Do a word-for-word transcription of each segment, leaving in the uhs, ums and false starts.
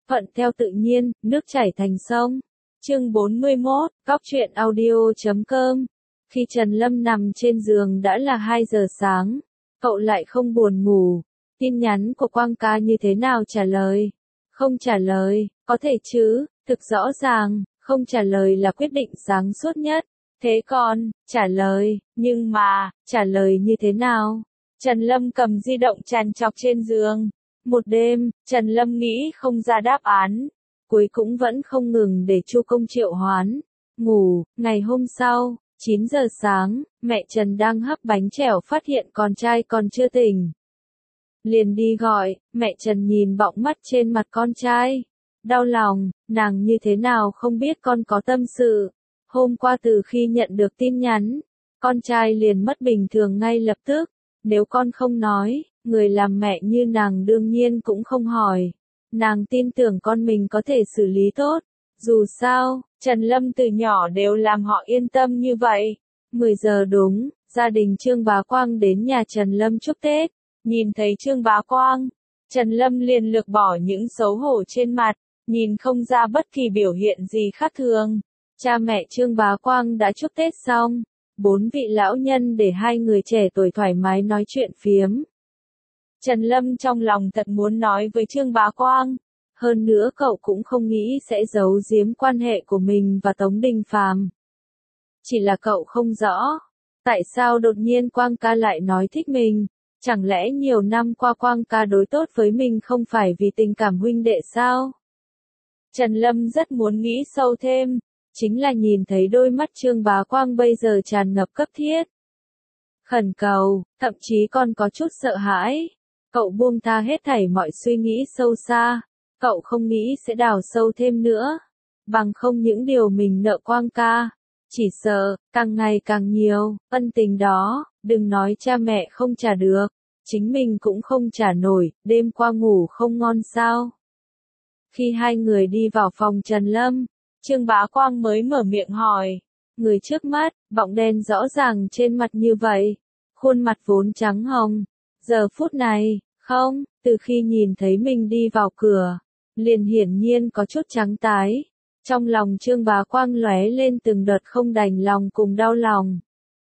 thuận theo tự nhiên, nước chảy thành sông. Chương bốn mươi mốt, Góc truyện audio chấm com. Khi Trần Lâm nằm trên giường đã là hai giờ sáng, cậu lại không buồn ngủ. Tin nhắn của Quang ca như thế nào trả lời? Không trả lời, có thể chứ, thực rõ ràng, không trả lời là quyết định sáng suốt nhất. Thế còn, trả lời, nhưng mà, trả lời như thế nào? Trần Lâm cầm di động trằn trọc trên giường. Một đêm, Trần Lâm nghĩ không ra đáp án. Cuối cũng vẫn không ngừng để Chu Công triệu hoán. Ngủ, ngày hôm sau, chín giờ sáng, mẹ Trần đang hấp bánh chèo phát hiện con trai còn chưa tỉnh. Liền đi gọi, mẹ Trần nhìn bọng mắt trên mặt con trai. Đau lòng, nàng như thế nào không biết con có tâm sự. Hôm qua từ khi nhận được tin nhắn, con trai liền mất bình thường ngay lập tức. Nếu con không nói, người làm mẹ như nàng đương nhiên cũng không hỏi. Nàng tin tưởng con mình có thể xử lý tốt. Dù sao, Trần Lâm từ nhỏ đều làm họ yên tâm như vậy. mười giờ đúng, gia đình Trương Bá Quang đến nhà Trần Lâm chúc Tết. Nhìn thấy Trương Bá Quang, Trần Lâm liền lược bỏ những xấu hổ trên mặt, nhìn không ra bất kỳ biểu hiện gì khác thường. Cha mẹ Trương Bá Quang đã chúc Tết xong, bốn vị lão nhân để hai người trẻ tuổi thoải mái nói chuyện phiếm. Trần Lâm trong lòng thật muốn nói với Trương Bá Quang, hơn nữa cậu cũng không nghĩ sẽ giấu giếm quan hệ của mình và Tống Đình Phàm. Chỉ là cậu không rõ, tại sao đột nhiên Quang ca lại nói thích mình, chẳng lẽ nhiều năm qua Quang ca đối tốt với mình không phải vì tình cảm huynh đệ sao? Trần Lâm rất muốn nghĩ sâu thêm, chính là nhìn thấy đôi mắt Trương Bá Quang bây giờ tràn ngập cấp thiết. Khẩn cầu, thậm chí còn có chút sợ hãi. Cậu buông tha hết thảy mọi suy nghĩ sâu xa, cậu không nghĩ sẽ đào sâu thêm nữa. Bằng không những điều mình nợ Quang ca, chỉ sợ, càng ngày càng nhiều, ân tình đó, đừng nói cha mẹ không trả được, chính mình cũng không trả nổi, đêm qua ngủ không ngon sao. Khi hai người đi vào phòng Trần Lâm, Trương Bá Quang mới mở miệng hỏi, người trước mắt, bọng đen rõ ràng trên mặt như vậy, khuôn mặt vốn trắng hồng, giờ phút này, không, từ khi nhìn thấy mình đi vào cửa, liền hiển nhiên có chút trắng tái, trong lòng Trương Bá Quang lóe lên từng đợt không đành lòng cùng đau lòng.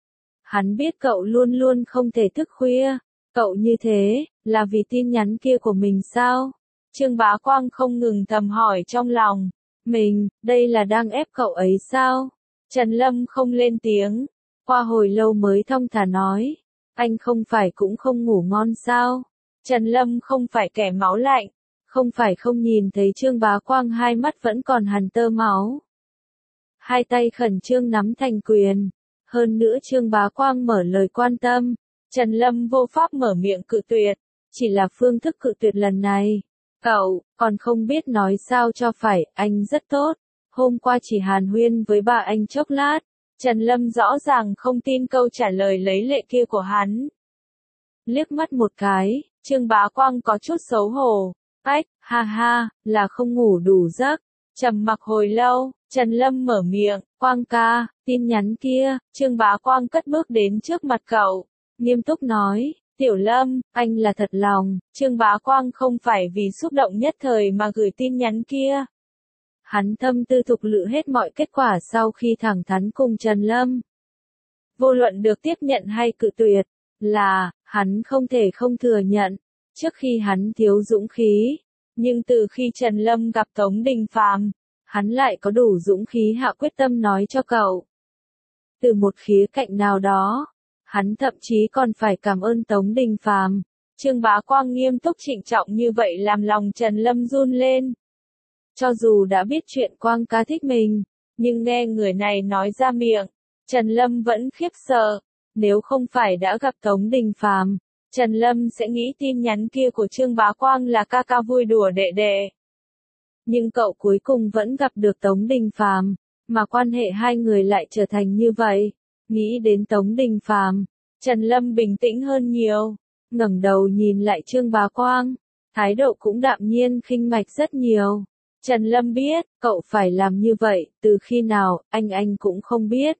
Hắn biết cậu luôn luôn không thể thức khuya, cậu như thế, là vì tin nhắn kia của mình sao? Trương Bá Quang không ngừng thầm hỏi trong lòng, mình, đây là đang ép cậu ấy sao? Trần Lâm không lên tiếng, qua hồi lâu mới thong thả nói, anh không phải cũng không ngủ ngon sao? Trần Lâm không phải kẻ máu lạnh, không phải không nhìn thấy Trương Bá Quang hai mắt vẫn còn hằn tơ máu. Hai tay khẩn trương nắm thành quyền, hơn nữa Trương Bá Quang mở lời quan tâm, Trần Lâm vô pháp mở miệng cự tuyệt, chỉ là phương thức cự tuyệt lần này. Cậu, còn không biết nói sao cho phải, anh rất tốt. Hôm qua chỉ hàn huyên với bà anh chốc lát. Trần Lâm rõ ràng không tin câu trả lời lấy lệ kia của hắn. Liếc mắt một cái, Trương Bá Quang có chút xấu hổ. Ách, ha ha, là không ngủ đủ giấc. Trầm mặc hồi lâu, Trần Lâm mở miệng, Quang ca, tin nhắn kia. Trương Bá Quang cất bước đến trước mặt cậu, nghiêm túc nói. Tiểu Lâm, anh là thật lòng, Trương Bá Quang không phải vì xúc động nhất thời mà gửi tin nhắn kia. Hắn thâm tư thục lự hết mọi kết quả sau khi thẳng thắn cùng Trần Lâm. Vô luận được tiếp nhận hay cự tuyệt, là, hắn không thể không thừa nhận, trước khi hắn thiếu dũng khí, nhưng từ khi Trần Lâm gặp Tống Đình Phàm, hắn lại có đủ dũng khí hạ quyết tâm nói cho cậu. Từ một khía cạnh nào đó, hắn thậm chí còn phải cảm ơn Tống Đình Phàm. Trương Bá Quang nghiêm túc trịnh trọng như vậy làm lòng Trần Lâm run lên. Cho dù đã biết chuyện Quang ca thích mình, nhưng nghe người này nói ra miệng, Trần Lâm vẫn khiếp sợ. Nếu không phải đã gặp Tống Đình Phàm, Trần Lâm sẽ nghĩ tin nhắn kia của Trương Bá Quang là ca ca vui đùa đệ đệ. Nhưng cậu cuối cùng vẫn gặp được Tống Đình Phàm, mà quan hệ hai người lại trở thành như vậy. Nghĩ đến Tống Đình Phàm, Trần Lâm bình tĩnh hơn nhiều, ngẩng đầu nhìn lại Trương Bá Quang, thái độ cũng đạm nhiên khinh mạch rất nhiều. Trần Lâm biết, cậu phải làm như vậy, từ khi nào, anh anh cũng không biết.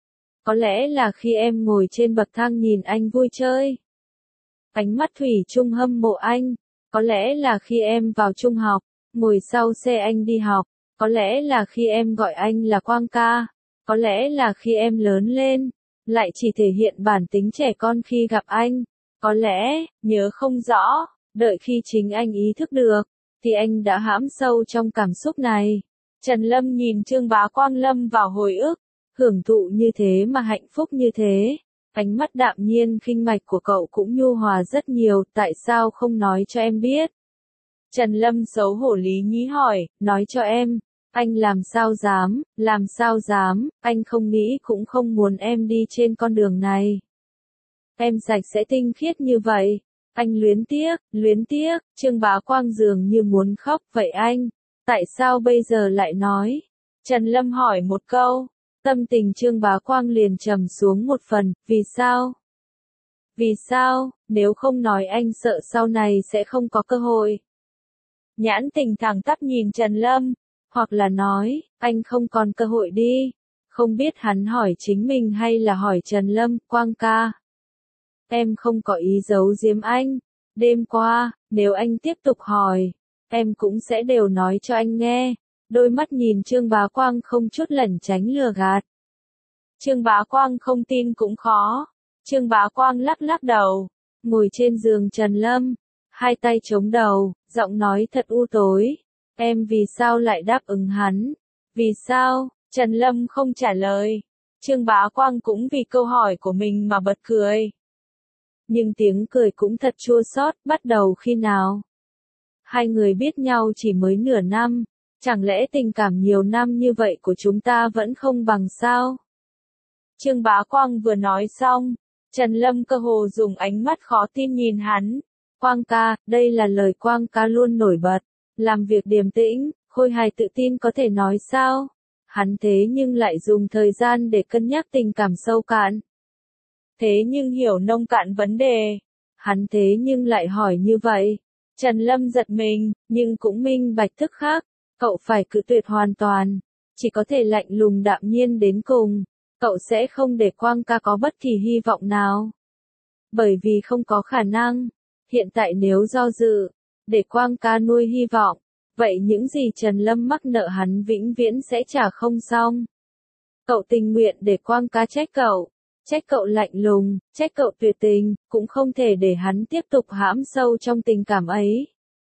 Có lẽ là khi em ngồi trên bậc thang nhìn anh vui chơi. Ánh mắt thủy chung hâm mộ anh, có lẽ là khi em vào trung học, ngồi sau xe anh đi học, có lẽ là khi em gọi anh là Quang ca, có lẽ là khi em lớn lên, lại chỉ thể hiện bản tính trẻ con khi gặp anh, có lẽ, nhớ không rõ, đợi khi chính anh ý thức được, thì anh đã hãm sâu trong cảm xúc này. Trần Lâm nhìn Trương Bá Quang lâm vào hồi ức, hưởng thụ như thế mà hạnh phúc như thế. Ánh mắt đạm nhiên khinh mạch của cậu cũng nhu hòa rất nhiều, tại sao không nói cho em biết? Trần Lâm xấu hổ lý nhí hỏi, nói cho em, anh làm sao dám, làm sao dám, anh không nghĩ cũng không muốn em đi trên con đường này. Em sạch sẽ tinh khiết như vậy, anh luyến tiếc, luyến tiếc, Trương Bá Quang dường như muốn khóc, vậy anh, tại sao bây giờ lại nói? Trần Lâm hỏi một câu. Tâm tình Trương Bá Quang liền trầm xuống một phần, vì sao? Vì sao, nếu không nói anh sợ sau này sẽ không có cơ hội. Nhãn tình thẳng tắp nhìn Trần Lâm, hoặc là nói, anh không còn cơ hội đi. Không biết hắn hỏi chính mình hay là hỏi Trần Lâm, Quang ca. Em không có ý giấu giếm anh. Đêm qua, nếu anh tiếp tục hỏi, em cũng sẽ đều nói cho anh nghe. Đôi mắt nhìn Trương Bá Quang không chút lẩn tránh lừa gạt. Trương Bá Quang không tin cũng khó. Trương Bá Quang lắc lắc đầu, ngồi trên giường Trần Lâm, hai tay chống đầu, giọng nói thật u tối. Em vì sao lại đáp ứng hắn? Vì sao? Trần Lâm không trả lời. Trương Bá Quang cũng vì câu hỏi của mình mà bật cười. Nhưng tiếng cười cũng thật chua xót, bắt đầu khi nào? Hai người biết nhau chỉ mới nửa năm. Chẳng lẽ tình cảm nhiều năm như vậy của chúng ta vẫn không bằng sao? Trương Bá Quang vừa nói xong, Trần Lâm cơ hồ dùng ánh mắt khó tin nhìn hắn. Quang ca, đây là lời Quang ca luôn nổi bật. Làm việc điềm tĩnh, khôi hài tự tin có thể nói sao? Hắn thế nhưng lại dùng thời gian để cân nhắc tình cảm sâu cạn. Thế nhưng hiểu nông cạn vấn đề. Hắn thế nhưng lại hỏi như vậy. Trần Lâm giật mình, nhưng cũng minh bạch thức khác. Cậu phải cự tuyệt hoàn toàn, chỉ có thể lạnh lùng đạm nhiên đến cùng. Cậu sẽ không để Quang ca có bất kỳ hy vọng nào. Bởi vì không có khả năng. Hiện tại nếu do dự, để Quang ca nuôi hy vọng, vậy những gì Trần Lâm mắc nợ hắn vĩnh viễn sẽ trả không xong. Cậu tình nguyện để Quang ca trách cậu, trách cậu lạnh lùng, trách cậu tuyệt tình, cũng không thể để hắn tiếp tục hãm sâu trong tình cảm ấy.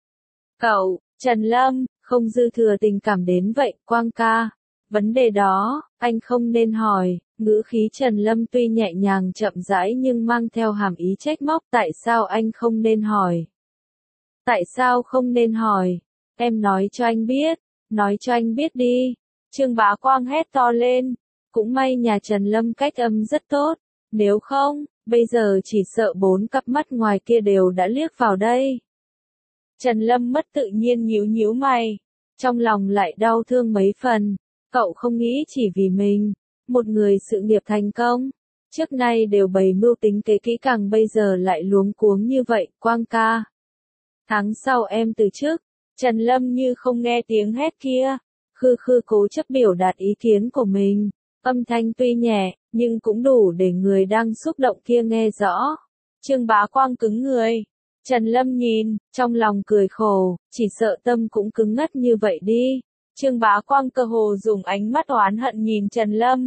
Cậu, Trần Lâm, không dư thừa tình cảm đến vậy, Quang ca. Vấn đề đó, anh không nên hỏi. Ngữ khí Trần Lâm tuy nhẹ nhàng chậm rãi nhưng mang theo hàm ý trách móc, tại sao anh không nên hỏi? Tại sao không nên hỏi? Em nói cho anh biết, nói cho anh biết đi. Trương Bá Quang hét to lên. Cũng may nhà Trần Lâm cách âm rất tốt, nếu không, bây giờ chỉ sợ bốn cặp mắt ngoài kia đều đã liếc vào đây. Trần Lâm mất tự nhiên nhíu nhíu mày, trong lòng lại đau thương mấy phần. Cậu không nghĩ chỉ vì mình, một người sự nghiệp thành công, trước nay đều bày mưu tính kế kỹ càng, bây giờ lại luống cuống như vậy, Quang ca. Tháng sau em từ chức. Trần Lâm như không nghe tiếng hét kia, khư khư cố chấp biểu đạt ý kiến của mình, âm thanh tuy nhẹ, nhưng cũng đủ để người đang xúc động kia nghe rõ. Trương Bá Quang cứng người. Trần Lâm nhìn, trong lòng cười khổ, chỉ sợ tâm cũng cứng ngắt như vậy đi. Trương Bá Quang cơ hồ dùng ánh mắt oán hận nhìn Trần Lâm.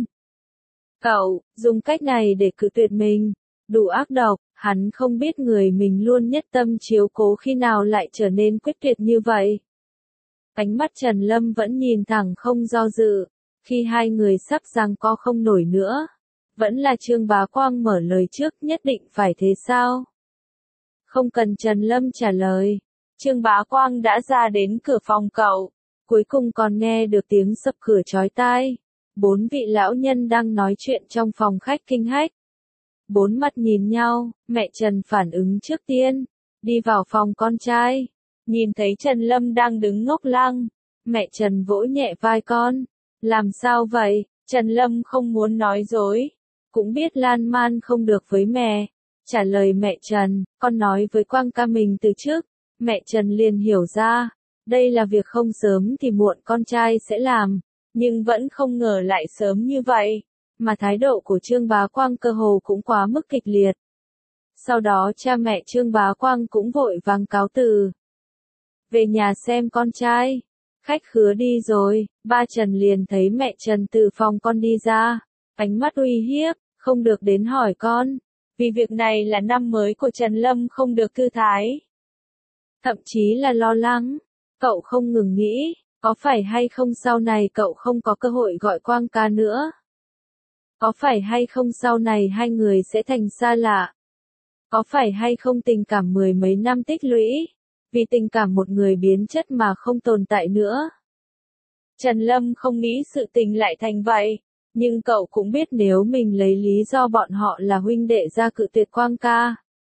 Cậu, dùng cách này để cự tuyệt mình, đủ ác độc, hắn không biết người mình luôn nhất tâm chiếu cố khi nào lại trở nên quyết tuyệt như vậy. Ánh mắt Trần Lâm vẫn nhìn thẳng không do dự, khi hai người sắp giằng co không nổi nữa. Vẫn là Trương Bá Quang mở lời trước, nhất định phải thế sao? Không cần Trần Lâm trả lời, Trương Bá Quang đã ra đến cửa phòng cậu, cuối cùng còn nghe được tiếng sập cửa chói tai. Bốn vị lão nhân đang nói chuyện trong phòng khách kinh hách. Bốn mặt nhìn nhau, mẹ Trần phản ứng trước tiên, đi vào phòng con trai, nhìn thấy Trần Lâm đang đứng ngốc lăng, mẹ Trần vỗ nhẹ vai con. Làm sao vậy? Trần Lâm không muốn nói dối, cũng biết lan man không được với mẹ. Trả lời mẹ Trần, con nói với Quang ca mình từ trước. Mẹ Trần liền hiểu ra, đây là việc không sớm thì muộn con trai sẽ làm, nhưng vẫn không ngờ lại sớm như vậy, mà thái độ của Trương Bá Quang cơ hồ cũng quá mức kịch liệt. Sau đó cha mẹ Trương Bá Quang cũng vội vàng cáo từ. về nhà xem con trai. Khách khứa đi rồi, ba Trần liền thấy mẹ Trần từ phòng con đi ra, ánh mắt uy hiếp, không được đến hỏi con. Vì việc này là năm mới của Trần Lâm không được thư thái. Thậm chí là lo lắng, cậu không ngừng nghĩ, có phải hay không sau này cậu không có cơ hội gọi Quang ca nữa? Có phải hay không sau này hai người sẽ thành xa lạ? Có phải hay không tình cảm mười mấy năm tích lũy, vì tình cảm một người biến chất mà không tồn tại nữa? Trần Lâm không nghĩ sự tình lại thành vậy, nhưng cậu cũng biết nếu mình lấy lý do bọn họ là huynh đệ ra cự tuyệt Quang ca.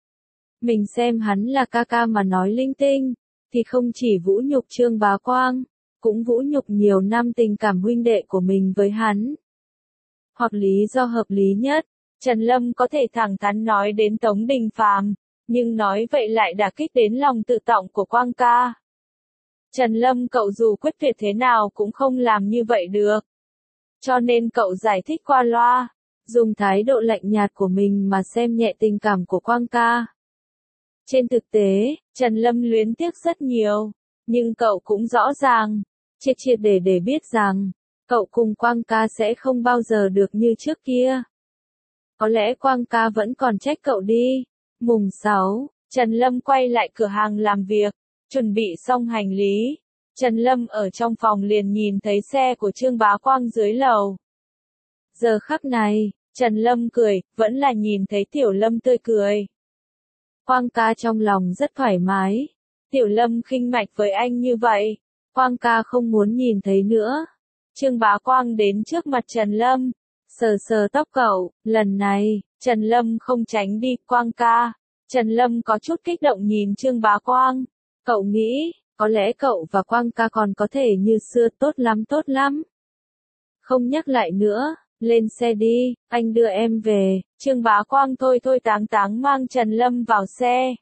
Mình xem hắn là ca ca mà nói linh tinh, thì không chỉ vũ nhục Trương Bá Quang, cũng vũ nhục nhiều năm tình cảm huynh đệ của mình với hắn. Hoặc lý do hợp lý nhất, Trần Lâm có thể thẳng thắn nói đến Tống Đình Phàm, nhưng nói vậy lại đả kích đến lòng tự trọng của Quang ca. Trần Lâm cậu dù quyết tuyệt thế nào cũng không làm như vậy được. Cho nên cậu giải thích qua loa, dùng thái độ lạnh nhạt của mình mà xem nhẹ tình cảm của Quang ca. Trên thực tế, Trần Lâm luyến tiếc rất nhiều, nhưng cậu cũng rõ ràng, triệt triệt để để biết rằng, cậu cùng Quang ca sẽ không bao giờ được như trước kia. Có lẽ Quang ca vẫn còn trách cậu đi. Mùng sáu, Trần Lâm quay lại cửa hàng làm việc, chuẩn bị xong hành lý. Trần Lâm ở trong phòng liền nhìn thấy xe của Trương Bá Quang dưới lầu. Giờ khắc này, Trần Lâm cười, vẫn là nhìn thấy Tiểu Lâm tươi cười. Quang ca trong lòng rất thoải mái. Tiểu Lâm khinh mạch với anh như vậy, Quang ca không muốn nhìn thấy nữa. Trương Bá Quang đến trước mặt Trần Lâm, sờ sờ tóc cậu, lần này, Trần Lâm không tránh đi, Quang ca. Trần Lâm có chút kích động nhìn Trương Bá Quang, cậu nghĩ, có lẽ cậu và Quang ca còn có thể như xưa, tốt lắm tốt lắm. Không nhắc lại nữa, lên xe đi, anh đưa em về. Trương Bá Quang thôi thôi táng táng mang Trần Lâm vào xe.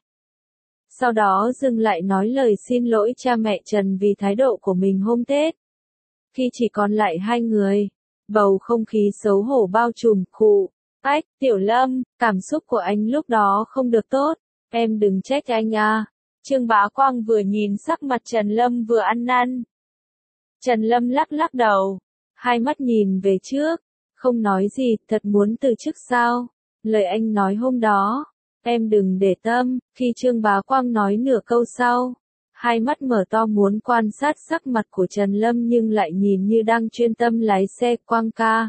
Sau đó dừng lại nói lời xin lỗi cha mẹ Trần vì thái độ của mình hôm Tết. Khi chỉ còn lại hai người, bầu không khí xấu hổ bao trùm, khụ. Ách, Tiểu Lâm, cảm xúc của anh lúc đó không được tốt, em đừng trách anh à. Trương Bá Quang vừa nhìn sắc mặt Trần Lâm vừa ăn năn. Trần Lâm lắc lắc đầu, hai mắt nhìn về trước, không nói gì, thật muốn từ chức sao? Lời anh nói hôm đó, em đừng để tâm. Khi Trương Bá Quang nói nửa câu sau, hai mắt mở to muốn quan sát sắc mặt của Trần Lâm nhưng lại nhìn như đang chuyên tâm lái xe. Quang ca,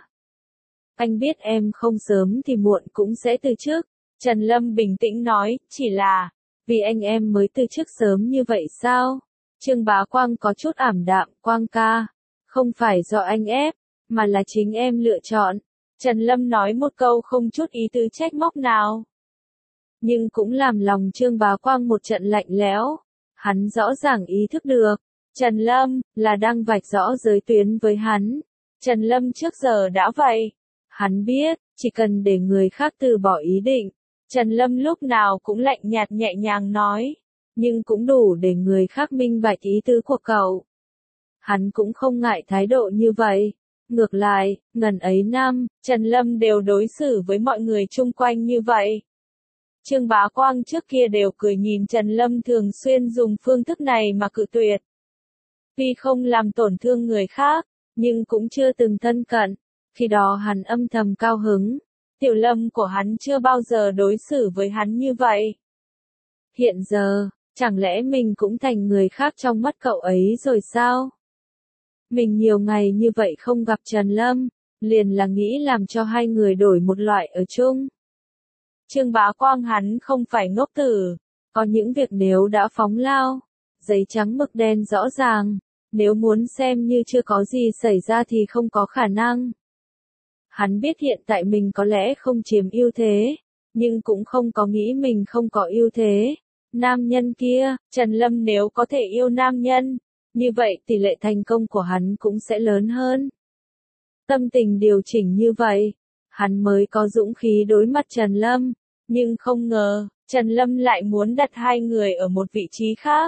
anh biết em không sớm thì muộn cũng sẽ từ chức. Trần Lâm bình tĩnh nói, chỉ là, vì anh em mới từ chức sớm như vậy sao? Trương Bá Quang có chút ảm đạm, Quang ca, không phải do anh ép, mà là chính em lựa chọn. Trần Lâm nói một câu không chút ý tứ trách móc nào. Nhưng cũng làm lòng Trương Bá Quang một trận lạnh lẽo. Hắn rõ ràng ý thức được, Trần Lâm, là đang vạch rõ giới tuyến với hắn. Trần Lâm trước giờ đã vậy. Hắn biết, chỉ cần để người khác từ bỏ ý định. Trần Lâm lúc nào cũng lạnh nhạt nhẹ nhàng nói. Nhưng cũng đủ để người khác minh bạch ý tứ của cậu. Hắn cũng không ngại thái độ như vậy. Ngược lại, ngần ấy năm, Trần Lâm đều đối xử với mọi người chung quanh như vậy. Trương Bá Quang trước kia đều cười nhìn Trần Lâm thường xuyên dùng phương thức này mà cự tuyệt. Vì không làm tổn thương người khác, nhưng cũng chưa từng thân cận. Khi đó hắn âm thầm cao hứng. Tiểu Lâm của hắn chưa bao giờ đối xử với hắn như vậy. Hiện giờ, chẳng lẽ mình cũng thành người khác trong mắt cậu ấy rồi sao? Mình nhiều ngày như vậy không gặp Trần Lâm, liền là nghĩ làm cho hai người đổi một loại ở chung. Trương Bá Quang hắn không phải ngốc tử, có những việc nếu đã phóng lao, giấy trắng mực đen rõ ràng, nếu muốn xem như chưa có gì xảy ra thì không có khả năng. Hắn biết hiện tại mình có lẽ không chiếm ưu thế, nhưng cũng không có nghĩ mình không có ưu thế. Nam nhân kia, Trần Lâm nếu có thể yêu nam nhân, như vậy tỷ lệ thành công của hắn cũng sẽ lớn hơn. Tâm tình điều chỉnh như vậy, hắn mới có dũng khí đối mặt Trần Lâm, nhưng không ngờ, Trần Lâm lại muốn đặt hai người ở một vị trí khác.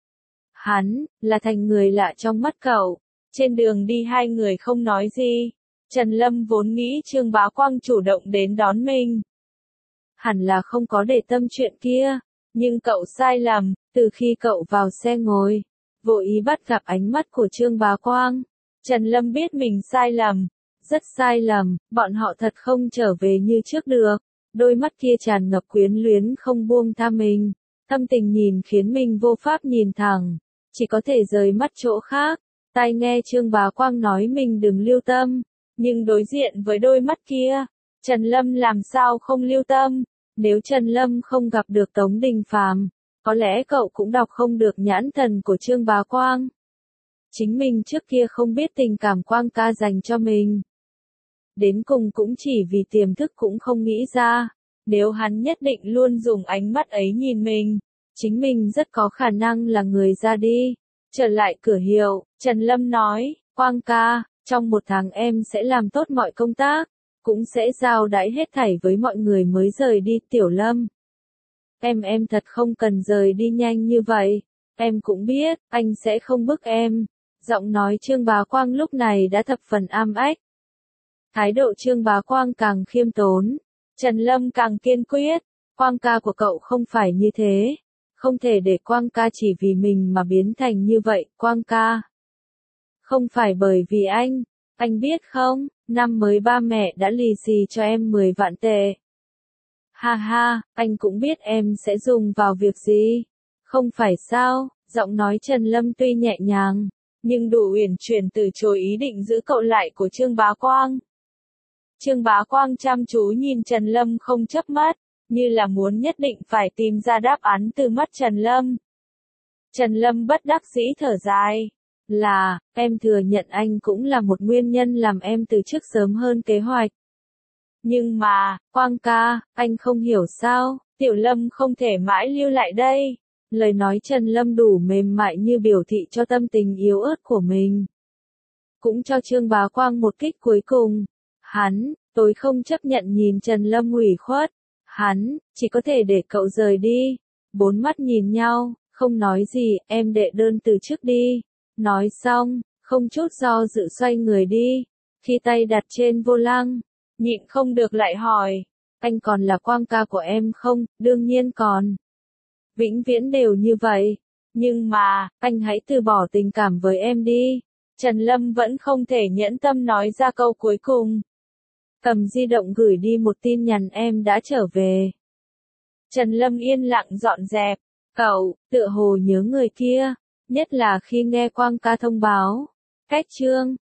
Hắn, là thành người lạ trong mắt cậu. Trên đường đi hai người không nói gì. Trần Lâm vốn nghĩ Trương Bá Quang chủ động đến đón mình. Hẳn là không có để tâm chuyện kia, Nhưng cậu sai lầm, từ khi cậu vào xe ngồi, vô ý bắt gặp ánh mắt của Trương Bá Quang. Trần Lâm biết mình sai lầm, rất sai lầm, bọn họ thật không trở về như trước được. Đôi mắt kia tràn ngập quyến luyến không buông tha mình, thâm tình nhìn khiến mình vô pháp nhìn thẳng, chỉ có thể rời mắt chỗ khác. Tai nghe Trương Bá Quang nói mình đừng lưu tâm, nhưng đối diện với đôi mắt kia, Trần Lâm làm sao không lưu tâm. Nếu Trần Lâm không gặp được Tống Đình Phàm, có lẽ cậu cũng đọc không được nhãn thần của Trương Bá Quang. Chính mình trước kia không biết tình cảm Quang ca dành cho mình. Đến cùng cũng chỉ vì tiềm thức cũng không nghĩ ra, nếu hắn nhất định luôn dùng ánh mắt ấy nhìn mình, chính mình rất có khả năng là người ra đi. Trở lại cửa hiệu, Trần Lâm nói, Quang ca, trong một tháng em sẽ làm tốt mọi công tác, cũng sẽ giao đãi hết thảy với mọi người mới rời đi. Tiểu Lâm, em em thật không cần rời đi nhanh như vậy, em cũng biết, anh sẽ không bức em. Giọng nói Trương Bá Quang lúc này đã thập phần am ách. Thái độ Trương Bá Quang càng khiêm tốn, Trần Lâm càng kiên quyết, Quang ca của cậu không phải như thế, không thể để Quang ca chỉ vì mình mà biến thành như vậy. Quang ca, không phải bởi vì anh, anh biết không, năm mới ba mẹ đã lì xì cho em mười vạn tệ. Ha ha, anh cũng biết em sẽ dùng vào việc gì, không phải sao? Giọng nói Trần Lâm tuy nhẹ nhàng, nhưng đủ uyển chuyển từ chối ý định giữ cậu lại của Trương Bá Quang. Trương Bá Quang chăm chú nhìn Trần Lâm không chớp mắt, như là muốn nhất định phải tìm ra đáp án từ mắt Trần Lâm. Trần Lâm bất đắc dĩ thở dài, là, em thừa nhận anh cũng là một nguyên nhân làm em từ chức sớm hơn kế hoạch. Nhưng mà, Quang ca, anh không hiểu sao, Tiểu Lâm không thể mãi lưu lại đây. Lời nói Trần Lâm đủ mềm mại như biểu thị cho tâm tình yếu ớt của mình. Cũng cho Trương Bá Quang một kích cuối cùng. Hắn, tôi không chấp nhận nhìn Trần Lâm ủy khuất. Hắn, chỉ có thể để cậu rời đi. Bốn mắt nhìn nhau, không nói gì, em đệ đơn từ trước đi. Nói xong, không chút do dự xoay người đi. Khi tay đặt trên vô lăng, nhịn không được lại hỏi, anh còn là Quang ca của em không? Đương nhiên còn. Vĩnh viễn đều như vậy. Nhưng mà, anh hãy từ bỏ tình cảm với em đi. Trần Lâm vẫn không thể nhẫn tâm nói ra câu cuối cùng. Cầm di động gửi đi một tin nhắn, em đã trở về. Trần Lâm yên lặng dọn dẹp. Cậu, tựa hồ nhớ người kia. Nhất là khi nghe Quang ca thông báo. Cách chương.